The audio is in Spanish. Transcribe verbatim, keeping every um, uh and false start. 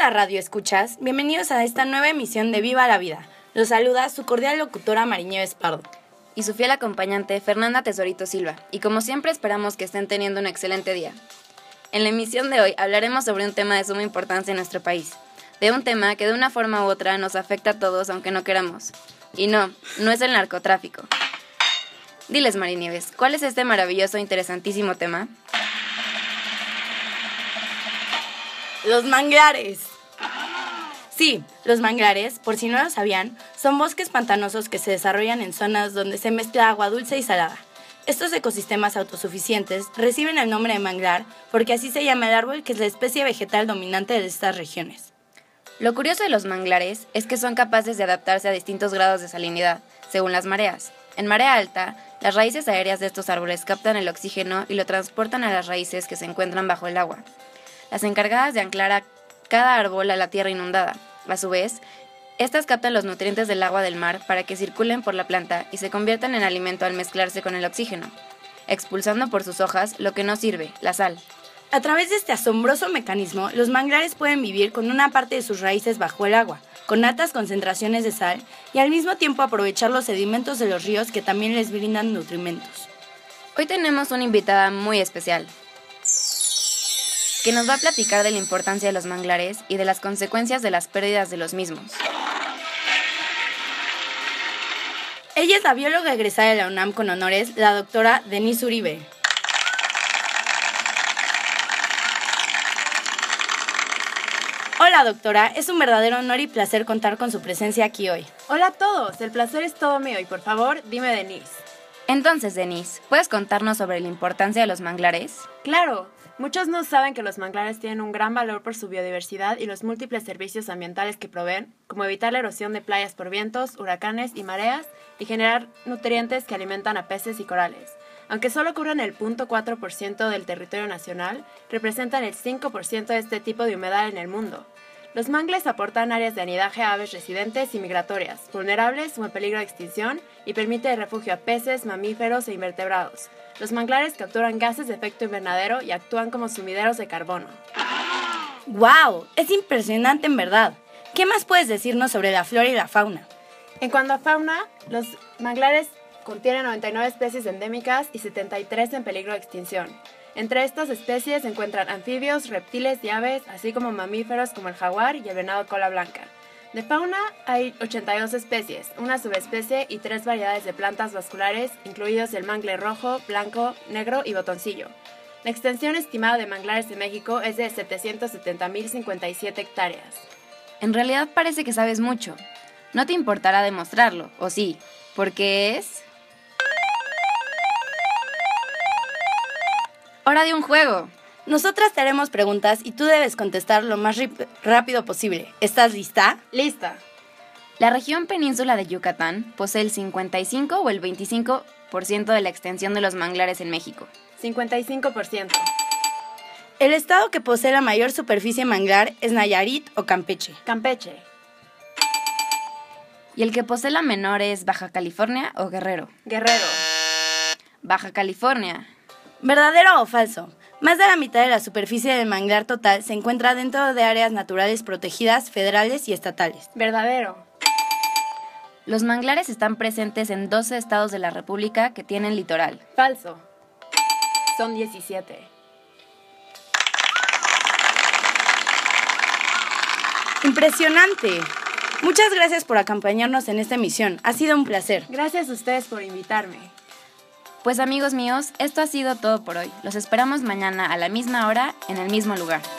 Hola Radio Escuchas, bienvenidos a esta nueva emisión de Viva la Vida. Los saluda su cordial locutora Mariñeves Pardo. Y su fiel acompañante Fernanda Tesorito Silva. Y como siempre esperamos que estén teniendo un excelente día. En la emisión de hoy hablaremos sobre un tema de suma importancia en nuestro país. De un tema que de una forma u otra nos afecta a todos aunque no queramos. Y no, no es el narcotráfico. Diles, Marinieves, ¿cuál es este maravilloso e interesantísimo tema? Los manglares. Sí, los manglares, por si no lo sabían, son bosques pantanosos que se desarrollan en zonas donde se mezcla agua dulce y salada. Estos ecosistemas autosuficientes reciben el nombre de manglar porque así se llama el árbol, que es la especie vegetal dominante de estas regiones. Lo curioso de los manglares es que son capaces de adaptarse a distintos grados de salinidad, según las mareas. En marea alta, las raíces aéreas de estos árboles captan el oxígeno y lo transportan a las raíces que se encuentran bajo el agua, las encargadas de anclar a cada árbol a la tierra inundada. A su vez, estas captan los nutrientes del agua del mar para que circulen por la planta y se conviertan en alimento al mezclarse con el oxígeno, expulsando por sus hojas lo que no sirve, la sal. A través de este asombroso mecanismo, los manglares pueden vivir con una parte de sus raíces bajo el agua, con altas concentraciones de sal, y al mismo tiempo aprovechar los sedimentos de los ríos que también les brindan nutrimentos. Hoy tenemos una invitada muy especial, que nos va a platicar de la importancia de los manglares y de las consecuencias de las pérdidas de los mismos. Ella es la bióloga egresada de la UNAM con honores, la doctora Denise Uribe. Hola doctora, es un verdadero honor y placer contar con su presencia aquí hoy. Hola a todos, el placer es todo mío y por favor, dime Denise. Entonces, Denise, ¿puedes contarnos sobre la importancia de los manglares? Claro, muchos no saben que los manglares tienen un gran valor por su biodiversidad y los múltiples servicios ambientales que proveen, como evitar la erosión de playas por vientos, huracanes y mareas y generar nutrientes que alimentan a peces y corales. Aunque solo cubren el cero punto cuatro por ciento del territorio nacional, representan el cinco por ciento de este tipo de humedal en el mundo. Los mangles aportan áreas de anidaje a aves residentes y migratorias, vulnerables o en peligro de extinción, y permite refugio a peces, mamíferos e invertebrados. Los manglares capturan gases de efecto invernadero y actúan como sumideros de carbono. ¡Wow! Es impresionante en verdad. ¿Qué más puedes decirnos sobre la flora y la fauna? En cuanto a fauna, los manglares contienen noventa y nueve especies endémicas y setenta y tres en peligro de extinción. Entre estas especies se encuentran anfibios, reptiles y aves, así como mamíferos como el jaguar y el venado cola blanca. De fauna hay ochenta y dos especies, una subespecie y tres variedades de plantas vasculares, incluidos el mangle rojo, blanco, negro y botoncillo. La extensión estimada de manglares en México es de setecientos setenta mil cincuenta y siete hectáreas. En realidad parece que sabes mucho. No te importará demostrarlo, ¿o sí? Porque es... ¡Hora de un juego! Nosotras te haremos preguntas y tú debes contestar lo más rip- rápido posible. ¿Estás lista? ¡Lista! La región península de Yucatán posee el cincuenta y cinco o el veinticinco por ciento de la extensión de los manglares en México. cincuenta y cinco por ciento. El estado que posee la mayor superficie manglar es Nayarit o Campeche. Campeche. ¿Y el que posee la menor es Baja California o Guerrero? Guerrero. Baja California. ¿Verdadero o falso? Más de la mitad de la superficie del manglar total se encuentra dentro de áreas naturales protegidas, federales y estatales. Verdadero. Los manglares están presentes en doce estados de la República que tienen litoral. Falso. Son diecisiete. ¡Impresionante! Muchas gracias por acompañarnos en esta emisión. Ha sido un placer. Gracias a ustedes por invitarme. Pues amigos míos, esto ha sido todo por hoy. Los esperamos mañana a la misma hora, en el mismo lugar.